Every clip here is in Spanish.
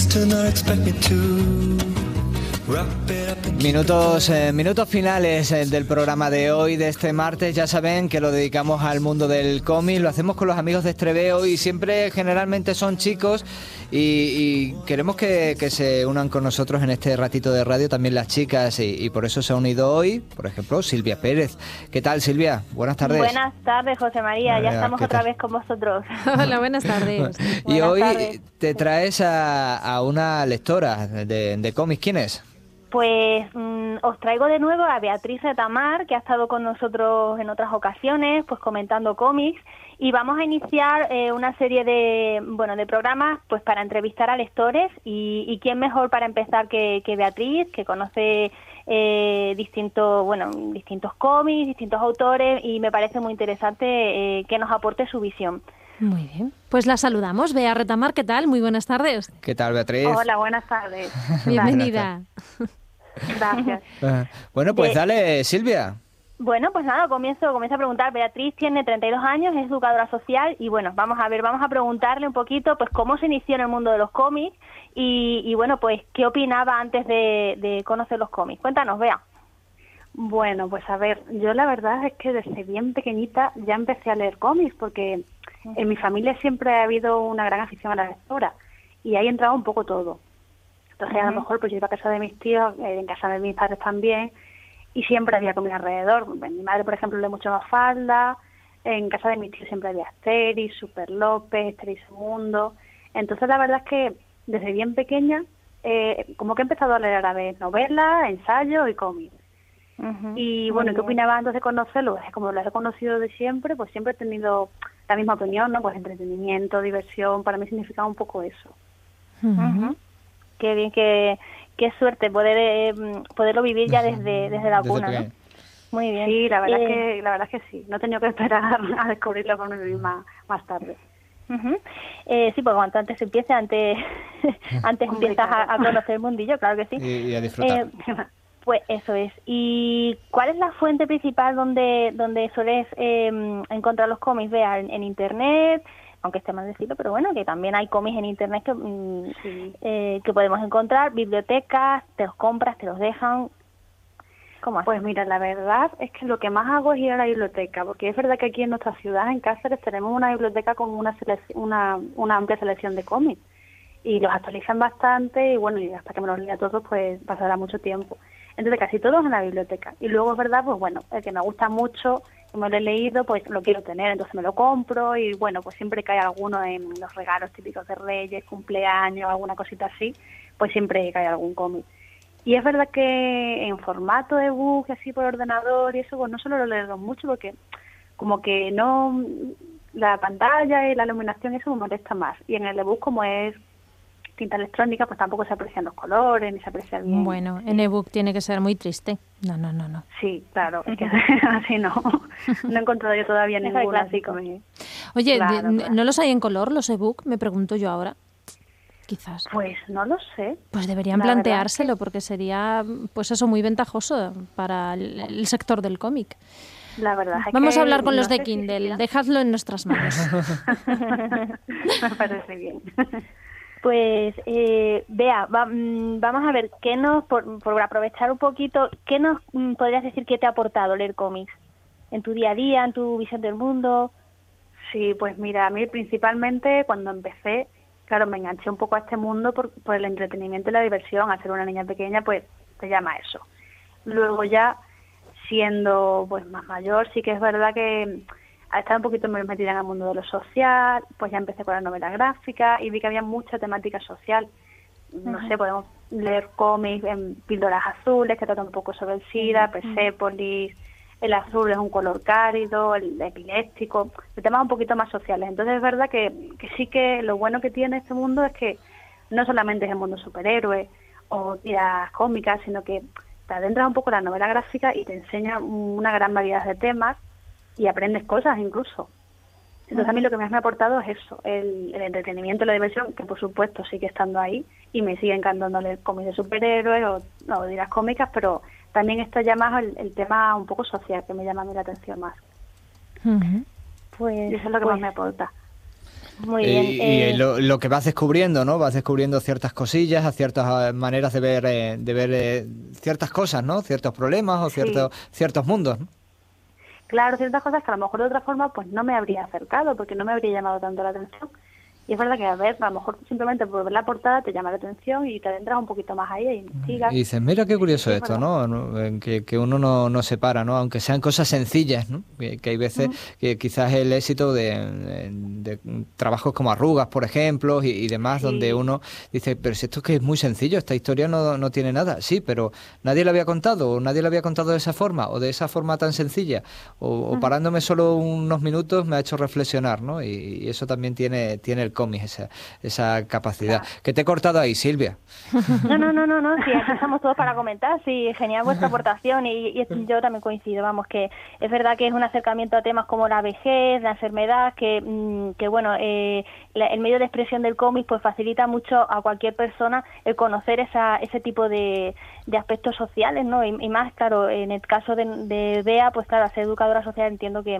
Minutos finales del programa de hoy, de este martes. Ya saben que lo dedicamos al mundo del cómic. Lo hacemos con los amigos de Estreveo y siempre generalmente son chicos y queremos que se unan con nosotros en este ratito de radio también las chicas y por eso se ha unido hoy, por ejemplo, Silvia Pérez. ¿Qué tal, Silvia? Buenas tardes. Buenas tardes, José María. Ya estamos otra vez con vosotros. Hola, buenas tardes. Y hoy te traes a una lectora de cómics. ¿Quién es? Pues os traigo de nuevo a Beatriz Retamar, que ha estado con nosotros en otras ocasiones, pues comentando cómics, y vamos a iniciar una serie de programas pues para entrevistar a lectores y quién mejor para empezar que Beatriz, que conoce distintos cómics, distintos autores, y me parece muy interesante que nos aporte su visión. Muy bien. Pues la saludamos. Bea Retamar, ¿qué tal? Muy buenas tardes. ¿Qué tal, Beatriz? Hola, buenas tardes. Bienvenida. Gracias. Bueno, pues dale, Silvia. Bueno, pues nada, comienzo a preguntar. Beatriz tiene 32 años, es educadora social y bueno, vamos a preguntarle un poquito pues cómo se inició en el mundo de los cómics y bueno, pues qué opinaba antes de conocer los cómics. Cuéntanos, Bea. Bueno, pues a ver, yo la verdad es que desde bien pequeñita ya empecé a leer cómics porque en mi familia siempre ha habido una gran afición a la lectura y ahí entraba un poco todo. Entonces a lo mejor pues yo iba a casa de mis tíos, en casa de mis padres también, y siempre había comida alrededor. Mi madre, por ejemplo, lee mucho Mafalda, en casa de mis tíos siempre había Asterix, Super López, Asterix Segundo. Entonces la verdad es que desde bien pequeña como que he empezado a leer a la vez novelas, ensayos y cómics. Y bueno, ¿qué opinaba antes de conocerlo? Como lo he conocido de siempre, pues siempre he tenido la misma opinión, ¿no? Pues entretenimiento, diversión, para mí significaba un poco eso. Qué bien, qué suerte poderlo vivir ya desde la cuna, ¿no? Muy bien. Sí, la verdad es que sí. No he tenido que esperar a descubrirlo por mí misma más tarde. Sí, porque cuanto antes empiece, antes empiezas a conocer el mundillo, claro que sí. Y a disfrutar. Pues eso es. ¿Y cuál es la fuente principal donde sueles encontrar los cómics? Vea, en internet, aunque esté mal decirlo, pero bueno, que también hay cómics en internet que podemos encontrar, bibliotecas, te los compras, te los dejan. ¿Cómo haces? Pues mira, la verdad es que lo que más hago es ir a la biblioteca, porque es verdad que aquí en nuestra ciudad, en Cáceres, tenemos una biblioteca con una amplia selección de cómics y los actualizan bastante y bueno, y hasta que me los lea todos pues pasará mucho tiempo. Entonces casi todos en la biblioteca. Y luego es verdad, pues bueno, el que me gusta mucho, que me lo he leído, pues lo quiero tener, entonces me lo compro y bueno, pues siempre cae alguno en los regalos típicos de Reyes, cumpleaños, alguna cosita así, pues siempre cae algún cómic. Y es verdad que en formato ebook, así por ordenador y eso, pues no suelo leerlo mucho porque como que no, la pantalla y la iluminación eso me molesta más. Y en el ebook como es tinta electrónica, pues tampoco se aprecian los colores, ni se aprecia bien. Bueno, en ebook tiene que ser muy triste. No. Sí, claro, es que así no he encontrado yo todavía ninguno así como... Oye, Claro. ¿no los hay en color los ebook? Me pregunto yo ahora. Quizás. Pues no lo sé. Pues deberían planteárselo porque sería, pues eso, muy ventajoso para el sector del cómic. La verdad es Vamos que a hablar con no los de sé Kindle, dejadlo en nuestras manos. Me parece bien. Pues, Bea, vamos a ver, por aprovechar un poquito, ¿qué nos podrías decir que te ha aportado leer cómics? ¿En tu día a día, en tu visión del mundo? Sí, pues mira, a mí principalmente cuando empecé, claro, me enganché un poco a este mundo por el entretenimiento y la diversión. Al ser una niña pequeña, pues te llama eso. Luego ya, siendo pues más mayor, sí que es verdad que al estar un poquito más metida en el mundo de lo social, pues ya empecé con la novela gráfica y vi que había mucha temática social. No sé, podemos leer cómics en Píldoras Azules, que trata un poco sobre el SIDA, Persépolis, el azul es un color cálido, el epiléptico, de temas un poquito más sociales. Entonces es verdad que sí que lo bueno que tiene este mundo es que no solamente es el mundo superhéroe o tiras cómicas, sino que te adentras un poco en la novela gráfica y te enseña una gran variedad de temas y aprendes cosas incluso. Entonces a mí lo que más me ha aportado es eso, el entretenimiento y la diversión, que por supuesto sigue estando ahí y me sigue encantando leer cómics de superhéroes o tiras cómicas, pero también está ya más el tema un poco social que me llama a mí la atención más. Pues y eso es lo que más me aporta. Muy bien. Y lo que vas descubriendo, ¿no? Vas descubriendo ciertas cosillas, ciertas maneras de ver ciertas cosas, ¿no? Ciertos problemas o ciertos mundos, ¿no? Claro, ciertas cosas que a lo mejor de otra forma pues no me habría acercado, porque no me habría llamado tanto la atención. Y es verdad que a lo mejor simplemente por ver la portada te llama la atención y te adentras un poquito más ahí e investigas. Y dices, mira qué curioso Sí, esto, bueno. ¿no? Que uno no separa, ¿no? Aunque sean cosas sencillas, ¿no? Que hay veces que quizás el éxito de trabajos como Arrugas, por ejemplo, y demás, Sí. donde uno dice, pero si esto es que es muy sencillo, esta historia no tiene nada. Sí, pero nadie la había contado, o nadie la había contado de esa forma, o de esa forma tan sencilla, o parándome solo unos minutos me ha hecho reflexionar, ¿no? Y eso también tiene el cómic, esa capacidad. Claro. Que te he cortado ahí, Silvia. No, sí, aquí estamos todos para comentar, sí, genial vuestra aportación y yo también coincido, vamos, que es verdad que es un acercamiento a temas como la vejez, la enfermedad, que bueno, el medio de expresión del cómic pues facilita mucho a cualquier persona el conocer ese tipo de aspectos sociales, ¿no? Y más, claro, en el caso de Bea, pues claro, al ser educadora social entiendo que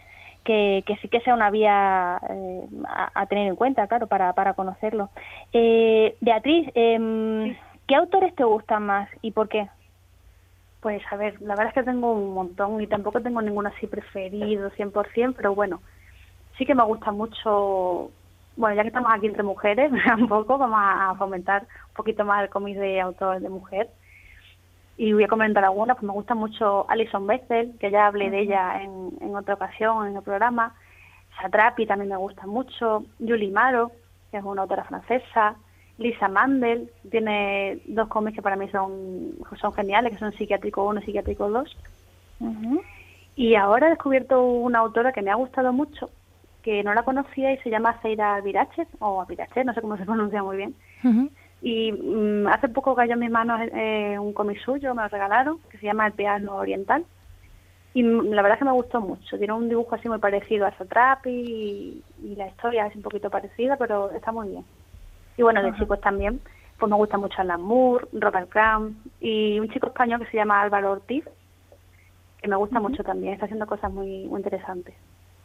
sí que sea una vía a tener en cuenta, claro, para conocerlo. Beatriz, ¿qué autores te gustan más y por qué? Pues a ver, la verdad es que tengo un montón y tampoco tengo ninguno así preferido 100%, pero bueno, sí que me gusta mucho, bueno, ya que estamos aquí entre mujeres, un poco, vamos a fomentar un poquito más el cómic de autor de mujer. Y voy a comentar algunas, pues me gusta mucho Alison Bechdel, que ya hablé de ella en otra ocasión en el programa. Satrapi también me gusta mucho. Julie Maro, que es una autora francesa. Lisa Mandel, tiene 2 cómics que para mí son geniales, que son Psiquiátrico 1 y Psiquiátrico 2. Y ahora he descubierto una autora que me ha gustado mucho, que no la conocía y se llama Zeira Virache, o Virache, no sé cómo se pronuncia muy bien. Y hace poco cayó en mis manos un cómic suyo, me lo regalaron, que se llama El piano oriental. Y la verdad es que me gustó mucho. Tiene un dibujo así muy parecido a Satrapi y la historia es un poquito parecida, pero está muy bien. Y bueno, de chicos también, pues me gusta mucho Alan Moore, Robert Crumb y un chico español que se llama Álvaro Ortiz, que me gusta mucho también. Está haciendo cosas muy interesantes.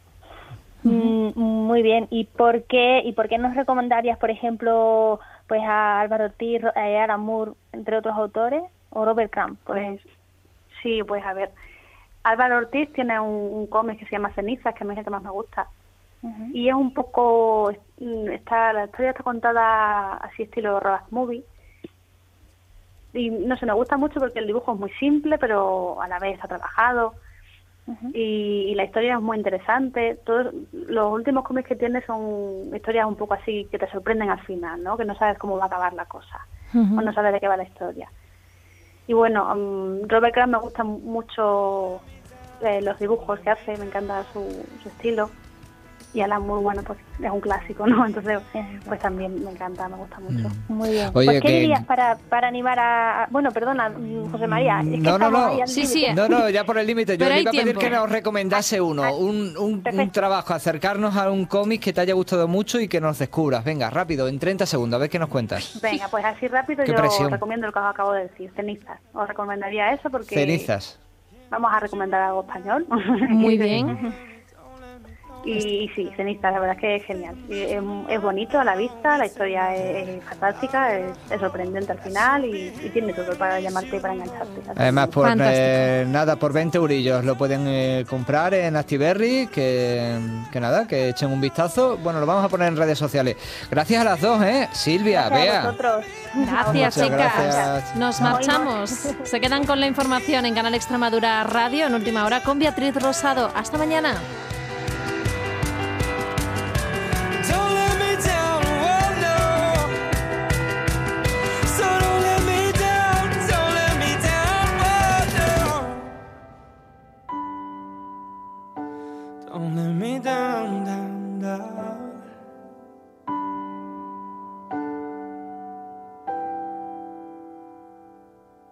Muy bien. ¿Y por qué nos recomendarías, por ejemplo, pues a Álvaro Ortiz, a Alan Moore, entre otros autores, o Robert Crumb? Pues sí, pues a ver, Álvaro Ortiz tiene un cómic que se llama Cenizas, que a mí es el que más me gusta. Y es un poco, la historia está contada así estilo road movie. Y no sé, me gusta mucho porque el dibujo es muy simple, pero a la vez está trabajado. Y la historia es muy interesante. Todos los últimos cómics que tiene son historias un poco así que te sorprenden al final, ¿no? Que no sabes cómo va a acabar la cosa, o no sabes de qué va la historia. Y bueno, Robert Crumb me gusta mucho los dibujos que hace, me encanta su estilo. Y Alan Moore, bueno, pues es un clásico, ¿no? Entonces, pues también me encanta, me gusta mucho. Muy bien. Oye, pues, ¿qué dirías para animar a... Bueno, perdona, José María. Es que No. ahí al Sí, límite. sí. No, ya por el límite. Yo Pero le hay iba a pedir tiempo. que nos recomendase un Perfecto. trabajo, acercarnos a un cómic que te haya gustado mucho y que nos descubras. Venga, rápido, en 30 segundos, a ver qué nos cuentas. Venga, pues así rápido Qué yo presión. recomiendo lo que os acabo de decir, Cenizas. Os recomendaría eso porque Cenizas. vamos a recomendar algo español. Muy bien. Y sí, Cenizas, la verdad es que es genial. Es bonito a la vista, la historia es fantástica, es sorprendente al final y tiene todo para llamarte y para engancharte. Así Además, que- por Fantástico. nada, por 20 eurillos lo pueden comprar en Actiberri, que nada, que echen un vistazo. Bueno, lo vamos a poner en redes sociales. Gracias a las dos, Silvia, Gracias a Bea. vosotros. Gracias, Muchas chicas. gracias. Nos marchamos. Se quedan con la información en Canal Extremadura Radio en Última Hora con Beatriz Rosado. Hasta mañana. Don't let me down, oh no. So don't let me down, oh no. Don't let me down, down.